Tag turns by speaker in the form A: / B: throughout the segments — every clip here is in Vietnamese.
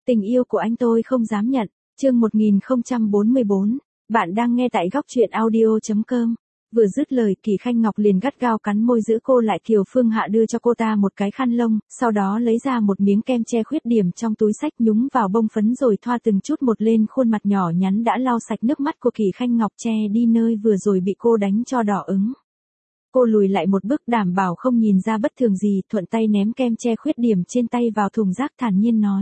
A: Tình yêu của anh tôi không dám nhận. Chương 1044. Bạn đang nghe tại góc truyện audio.com. Vừa dứt lời, Kỳ Khanh Ngọc liền gắt gao cắn môi giữ cô lại. Kiều Phương Hạ đưa cho cô ta một cái khăn lông, sau đó lấy ra một miếng kem che khuyết điểm trong túi xách, nhúng vào bông phấn rồi thoa từng chút một lên khuôn mặt nhỏ nhắn đã lau sạch nước mắt của Kỳ Khanh Ngọc, che đi nơi vừa rồi bị cô đánh cho đỏ ửng. Cô lùi lại một bước đảm bảo không nhìn ra bất thường gì, thuận tay ném kem che khuyết điểm trên tay vào thùng rác, thản nhiên nói.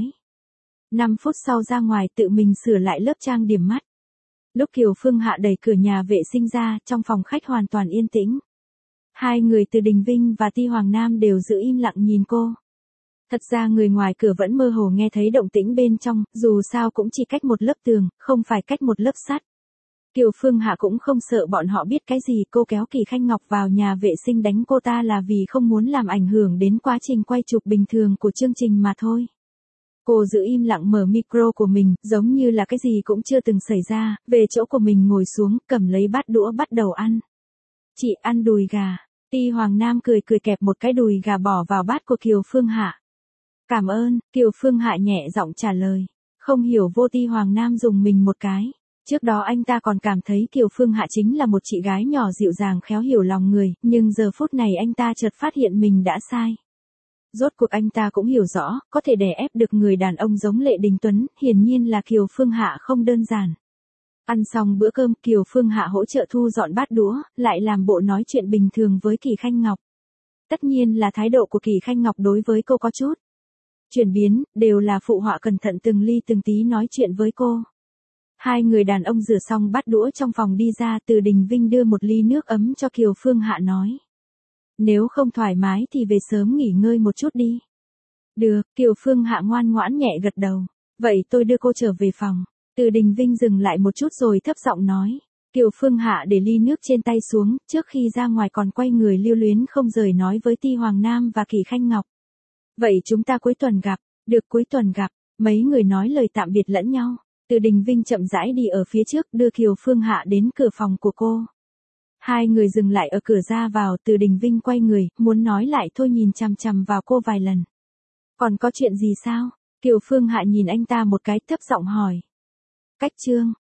A: 5 phút sau ra ngoài tự mình sửa lại lớp trang điểm mắt. Lúc Kiều Phương Hạ đẩy cửa nhà vệ sinh ra, trong phòng khách hoàn toàn yên tĩnh. Hai người Từ Đình Vinh và Ti Hoàng Nam đều giữ im lặng nhìn cô. Thật ra người ngoài cửa vẫn mơ hồ nghe thấy động tĩnh bên trong, dù sao cũng chỉ cách một lớp tường, không phải cách một lớp sắt. Kiều Phương Hạ cũng không sợ bọn họ biết cái gì, cô kéo Kỳ Khanh Ngọc vào nhà vệ sinh đánh cô ta là vì không muốn làm ảnh hưởng đến quá trình quay chụp bình thường của chương trình mà thôi. Cô giữ im lặng mở micro của mình, giống như là cái gì cũng chưa từng xảy ra, về chỗ của mình ngồi xuống, cầm lấy bát đũa bắt đầu ăn. Chị ăn đùi gà. Ti Hoàng Nam cười kẹp một cái đùi gà bỏ vào bát của Kiều Phương Hạ. Cảm ơn, Kiều Phương Hạ nhẹ giọng trả lời. Không hiểu vô Ti Hoàng Nam dùng mình một cái. Trước đó anh ta còn cảm thấy Kiều Phương Hạ chính là một chị gái nhỏ dịu dàng khéo hiểu lòng người, nhưng giờ phút này anh ta chợt phát hiện mình đã sai. Rốt cuộc anh ta cũng hiểu rõ, có thể đè ép được người đàn ông giống Lệ Đình Tuấn, hiển nhiên là Kiều Phương Hạ không đơn giản. Ăn xong bữa cơm, Kiều Phương Hạ hỗ trợ thu dọn bát đũa, lại làm bộ nói chuyện bình thường với Kỳ Khanh Ngọc. Tất nhiên là thái độ của Kỳ Khanh Ngọc đối với cô có chút chuyển biến, đều là phụ họa cẩn thận từng ly từng tí nói chuyện với cô. Hai người đàn ông rửa xong bát đũa trong phòng đi ra, Từ Đình Vinh đưa một ly nước ấm cho Kiều Phương Hạ nói. Nếu không thoải mái thì về sớm nghỉ ngơi một chút đi. Được, Kiều Phương Hạ ngoan ngoãn nhẹ gật đầu. Vậy tôi đưa cô trở về phòng. Từ Đình Vinh dừng lại một chút rồi thấp giọng nói. Kiều Phương Hạ để ly nước trên tay xuống, trước khi ra ngoài còn quay người lưu luyến không rời nói với Ti Hoàng Nam và Kỳ Khanh Ngọc. Vậy chúng ta cuối tuần gặp. Được, cuối tuần gặp. Mấy người nói lời tạm biệt lẫn nhau. Từ Đình Vinh chậm rãi đi ở phía trước, đưa Kiều Phương Hạ đến cửa phòng của cô. Hai người dừng lại ở cửa ra vào, Từ Đình Vinh quay người, muốn nói lại thôi nhìn chằm chằm vào cô vài lần. Còn có chuyện gì sao? Kiều Phương Hạ nhìn anh ta một cái, thấp giọng hỏi. Cách chương.